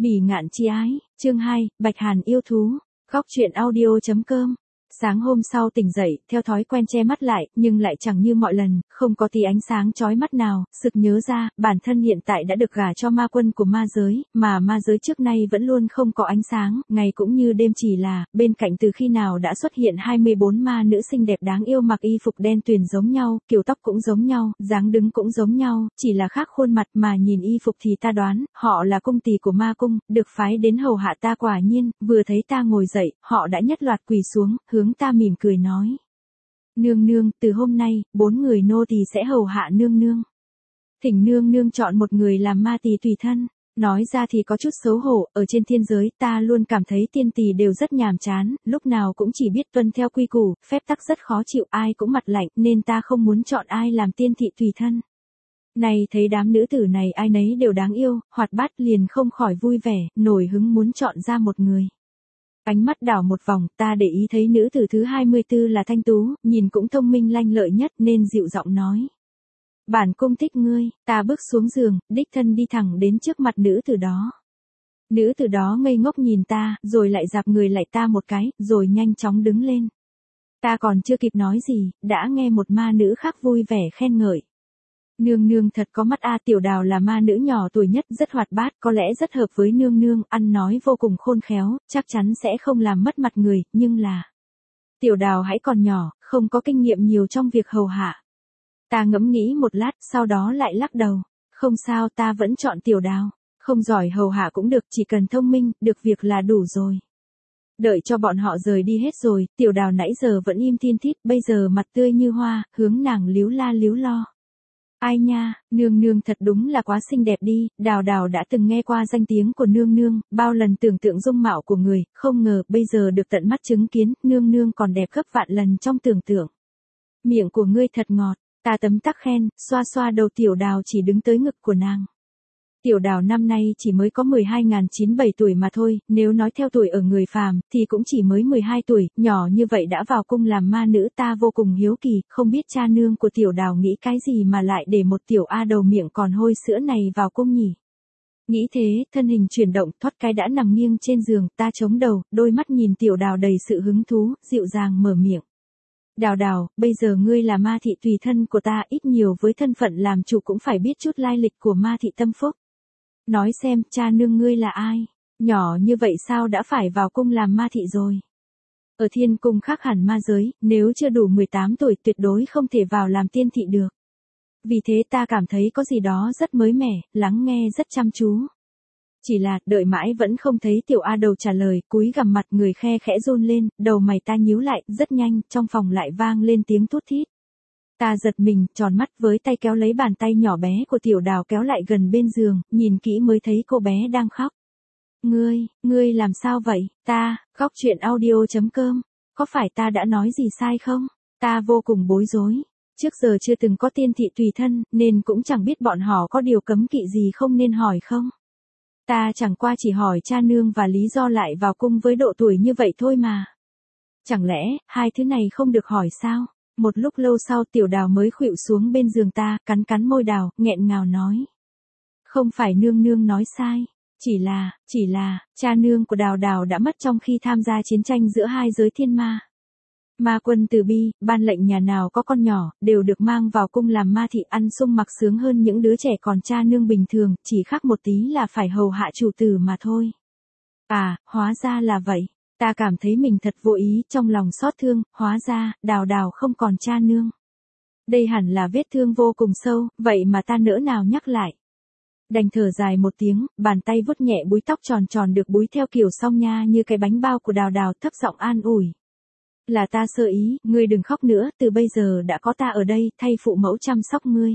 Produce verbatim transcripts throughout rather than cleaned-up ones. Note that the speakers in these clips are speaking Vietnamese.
Bỉ ngạn chi ái, chương hai, Bạch Hàn yêu thú, góc truyện audio.com. Sáng hôm sau tỉnh dậy, theo thói quen che mắt lại, nhưng lại chẳng như mọi lần, không có tí ánh sáng chói mắt nào, sực nhớ ra, bản thân hiện tại đã được gả cho ma quân của ma giới, mà ma giới trước nay vẫn luôn không có ánh sáng, ngày cũng như đêm, chỉ là, bên cạnh từ khi nào đã xuất hiện hai mươi bốn ma nữ xinh đẹp đáng yêu mặc y phục đen tuyền giống nhau, kiểu tóc cũng giống nhau, dáng đứng cũng giống nhau, chỉ là khác khuôn mặt, mà nhìn y phục thì ta đoán, họ là cung tỳ của ma cung, được phái đến hầu hạ ta. Quả nhiên, vừa thấy ta ngồi dậy, họ đã nhất loạt quỳ xuống, hướng ta mỉm cười nói: Nương nương, từ hôm nay, bốn người nô tỳ sẽ hầu hạ nương nương. Thỉnh nương nương chọn một người làm ma tỳ tùy thân. Nói ra thì có chút xấu hổ, ở trên thiên giới ta luôn cảm thấy tiên tỳ đều rất nhàm chán, lúc nào cũng chỉ biết tuân theo quy củ, phép tắc rất khó chịu, ai cũng mặt lạnh, nên ta không muốn chọn ai làm tiên thị tùy thân. Này thấy đám nữ tử này ai nấy đều đáng yêu, hoạt bát, liền không khỏi vui vẻ, nổi hứng muốn chọn ra một người. Ánh mắt đảo một vòng, ta để ý thấy nữ tử thứ hai mươi tư là Thanh Tú, nhìn cũng thông minh lanh lợi nhất nên dịu giọng nói: Bản cung thích ngươi. Ta bước xuống giường, đích thân đi thẳng đến trước mặt nữ tử đó. Nữ tử đó ngây ngốc nhìn ta, rồi lại dạp người lại ta một cái, rồi nhanh chóng đứng lên. Ta còn chưa kịp nói gì, đã nghe một ma nữ khác vui vẻ khen ngợi: Nương nương thật có mắt a. Tiểu Đào là ma nữ nhỏ tuổi nhất, rất hoạt bát, có lẽ rất hợp với nương nương, ăn nói vô cùng khôn khéo, chắc chắn sẽ không làm mất mặt người, nhưng là Tiểu Đào hãy còn nhỏ, không có kinh nghiệm nhiều trong việc hầu hạ. Ta ngẫm nghĩ một lát, sau đó lại lắc đầu: Không sao, ta vẫn chọn Tiểu Đào. Không giỏi hầu hạ cũng được, chỉ cần thông minh, được việc là đủ rồi. Đợi cho bọn họ rời đi hết rồi, Tiểu Đào nãy giờ vẫn im thiên thít, bây giờ mặt tươi như hoa, hướng nàng líu la líu lo: Ai nha, nương nương thật đúng là quá xinh đẹp đi. Đào Đào đã từng nghe qua danh tiếng của nương nương, bao lần tưởng tượng dung mạo của người, không ngờ bây giờ được tận mắt chứng kiến, nương nương còn đẹp gấp vạn lần trong tưởng tượng. Miệng của ngươi thật ngọt. Ta tấm tắc khen, xoa xoa đầu Tiểu Đào chỉ đứng tới ngực của nàng. Tiểu Đào năm nay chỉ mới có mười hai chín mươi bảy tuổi mà thôi, nếu nói theo tuổi ở người phàm, thì cũng chỉ mới mười hai tuổi, nhỏ như vậy đã vào cung làm ma nữ. Ta vô cùng hiếu kỳ, không biết cha nương của Tiểu Đào nghĩ cái gì mà lại để một tiểu A đầu miệng còn hôi sữa này vào cung nhỉ. Nghĩ thế, thân hình chuyển động, thoát cái đã nằm nghiêng trên giường, ta chống đầu, đôi mắt nhìn Tiểu Đào đầy sự hứng thú, dịu dàng mở miệng: Đào Đào, bây giờ ngươi là ma thị tùy thân của ta, ít nhiều với thân phận làm chủ cũng phải biết chút lai lịch của ma thị Tâm Phúc. Nói xem, cha nương ngươi là ai? Nhỏ như vậy sao đã phải vào cung làm ma thị rồi? Ở thiên cung khác hẳn ma giới, nếu chưa đủ mười tám tuổi tuyệt đối không thể vào làm tiên thị được. Vì thế ta cảm thấy có gì đó rất mới mẻ, lắng nghe rất chăm chú. Chỉ là, đợi mãi vẫn không thấy Tiểu A đầu trả lời, cúi gằm mặt, người khe khẽ run lên, đầu mày ta nhíu lại, rất nhanh, trong phòng lại vang lên tiếng thút thít. Ta giật mình, tròn mắt, với tay kéo lấy bàn tay nhỏ bé của Tiểu Đào kéo lại gần bên giường, nhìn kỹ mới thấy cô bé đang khóc. Ngươi, ngươi làm sao vậy? Ta, góc truyện audio.com, có phải ta đã nói gì sai không? Ta vô cùng bối rối. Trước giờ chưa từng có tiên thị tùy thân, nên cũng chẳng biết bọn họ có điều cấm kỵ gì không nên hỏi không. Ta chẳng qua chỉ hỏi cha nương và lý do lại vào cung với độ tuổi như vậy thôi mà. Chẳng lẽ, hai thứ này không được hỏi sao? Một lúc lâu sau Tiểu Đào mới khuỵu xuống bên giường ta, cắn cắn môi đào, nghẹn ngào nói: Không phải nương nương nói sai. Chỉ là, chỉ là, cha nương của Đào Đào đã mất trong khi tham gia chiến tranh giữa hai giới thiên ma. Ma quân từ bi, ban lệnh nhà nào có con nhỏ, đều được mang vào cung làm ma thị, ăn sung mặc sướng hơn những đứa trẻ còn cha nương bình thường, chỉ khác một tí là phải hầu hạ chủ tử mà thôi. À, hóa ra là vậy. Ta cảm thấy mình thật vô ý, trong lòng xót thương, hóa ra, Đào Đào không còn cha nương. Đây hẳn là vết thương vô cùng sâu, vậy mà ta nỡ nào nhắc lại. Đành thở dài một tiếng, bàn tay vuốt nhẹ búi tóc tròn tròn được búi theo kiểu song nha như cái bánh bao của Đào Đào, thấp giọng an ủi: Là ta sơ ý, ngươi đừng khóc nữa, từ bây giờ đã có ta ở đây, thay phụ mẫu chăm sóc ngươi.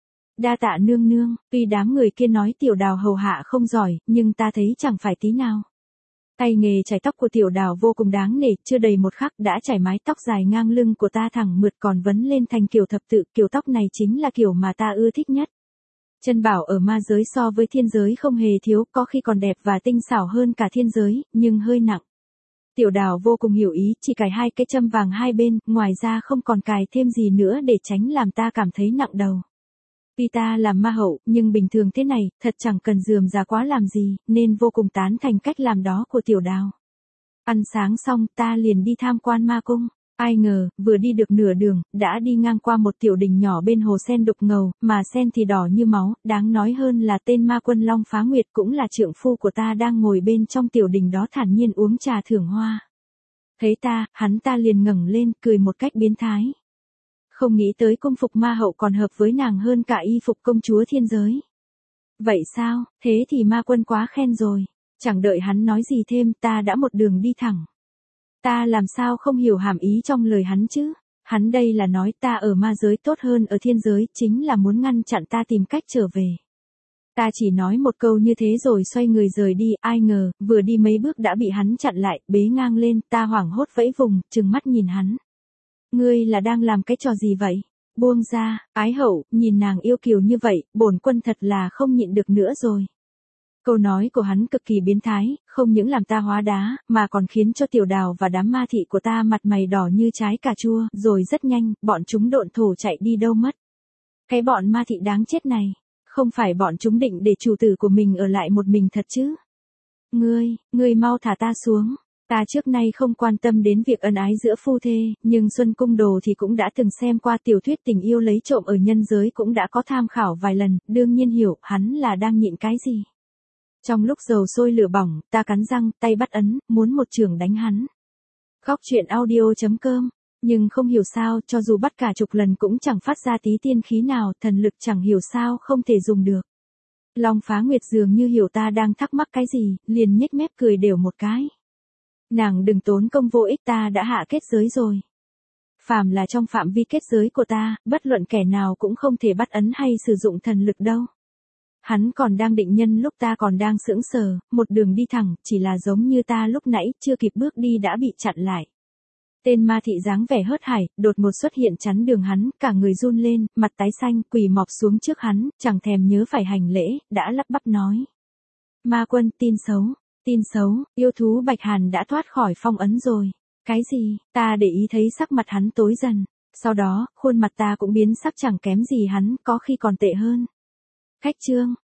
Đa tạ nương nương. Tuy đám người kia nói Tiểu Đào hầu hạ không giỏi, nhưng ta thấy chẳng phải tí nào. Tay nghề chải tóc của Tiểu Đào vô cùng đáng nể, chưa đầy một khắc đã chải mái tóc dài ngang lưng của ta thẳng mượt còn vấn lên thành kiểu thập tự, kiểu tóc này chính là kiểu mà ta ưa thích nhất. Chân bảo ở ma giới so với thiên giới không hề thiếu, có khi còn đẹp và tinh xảo hơn cả thiên giới, nhưng hơi nặng. Tiểu Đào vô cùng hiểu ý, chỉ cài hai cái châm vàng hai bên, ngoài ra không còn cài thêm gì nữa để tránh làm ta cảm thấy nặng đầu. Tuy ta làm ma hậu, nhưng bình thường thế này, thật chẳng cần rườm rà quá làm gì, nên vô cùng tán thành cách làm đó của tiểu đào. Ăn sáng xong, ta liền đi tham quan ma cung. Ai ngờ, vừa đi được nửa đường, đã đi ngang qua một tiểu đình nhỏ bên hồ sen đục ngầu, mà sen thì đỏ như máu, đáng nói hơn là tên ma quân Long Phá Nguyệt cũng là trượng phu của ta đang ngồi bên trong tiểu đình đó thản nhiên uống trà thưởng hoa. Thấy ta, hắn ta liền ngẩng lên, cười một cách biến thái. Không nghĩ tới cung phục ma hậu còn hợp với nàng hơn cả y phục công chúa thiên giới. Vậy sao, thế thì ma quân quá khen rồi. Chẳng đợi hắn nói gì thêm, ta đã một đường đi thẳng. Ta làm sao không hiểu hàm ý trong lời hắn chứ? Hắn đây là nói ta ở ma giới tốt hơn ở thiên giới, chính là muốn ngăn chặn ta tìm cách trở về. Ta chỉ nói một câu như thế rồi xoay người rời đi, ai ngờ, vừa đi mấy bước đã bị hắn chặn lại, bế ngang lên, ta hoảng hốt vẫy vùng, trừng mắt nhìn hắn. Ngươi là đang làm cái trò gì vậy? Buông ra, ái hậu, nhìn nàng yêu kiều như vậy, bổn quân thật là không nhịn được nữa rồi. Câu nói của hắn cực kỳ biến thái, không những làm ta hóa đá, mà còn khiến cho tiểu đào và đám ma thị của ta mặt mày đỏ như trái cà chua, rồi rất nhanh, bọn chúng độn thổ chạy đi đâu mất. Cái bọn ma thị đáng chết này, không phải bọn chúng định để chủ tử của mình ở lại một mình thật chứ? Ngươi, ngươi mau thả ta xuống. Ta trước nay không quan tâm đến việc ân ái giữa phu thê, nhưng Xuân Cung Đồ thì cũng đã từng xem qua tiểu thuyết tình yêu lấy trộm ở nhân giới, cũng đã có tham khảo vài lần, đương nhiên hiểu hắn là đang nhịn cái gì. Trong lúc dầu sôi lửa bỏng, ta cắn răng, tay bắt ấn, muốn một chưởng đánh hắn. Góc truyện audio chấm com. Nhưng không hiểu sao, cho dù bắt cả chục lần cũng chẳng phát ra tí tiên khí nào, thần lực chẳng hiểu sao không thể dùng được. Long Phá Nguyệt dường như hiểu ta đang thắc mắc cái gì, liền nhếch mép cười đều một cái. Nàng đừng tốn công vô ích, ta đã hạ kết giới rồi. Phàm là trong phạm vi kết giới của ta, bất luận kẻ nào cũng không thể bắt ấn hay sử dụng thần lực đâu. Hắn còn đang định nhân lúc ta còn đang sững sờ, một đường đi thẳng, chỉ là giống như ta lúc nãy, chưa kịp bước đi đã bị chặn lại. Tên ma thị dáng vẻ hớt hải, đột ngột xuất hiện chắn đường hắn, cả người run lên, mặt tái xanh, quỳ mọp xuống trước hắn, chẳng thèm nhớ phải hành lễ, đã lắp bắp nói. Ma quân, tin xấu, tin xấu, yêu thú Bạch Hàn đã thoát khỏi phong ấn rồi. Cái gì, ta để ý thấy sắc mặt hắn tối dần, sau đó, khuôn mặt ta cũng biến sắc chẳng kém gì hắn, có khi còn tệ hơn. Khách trương,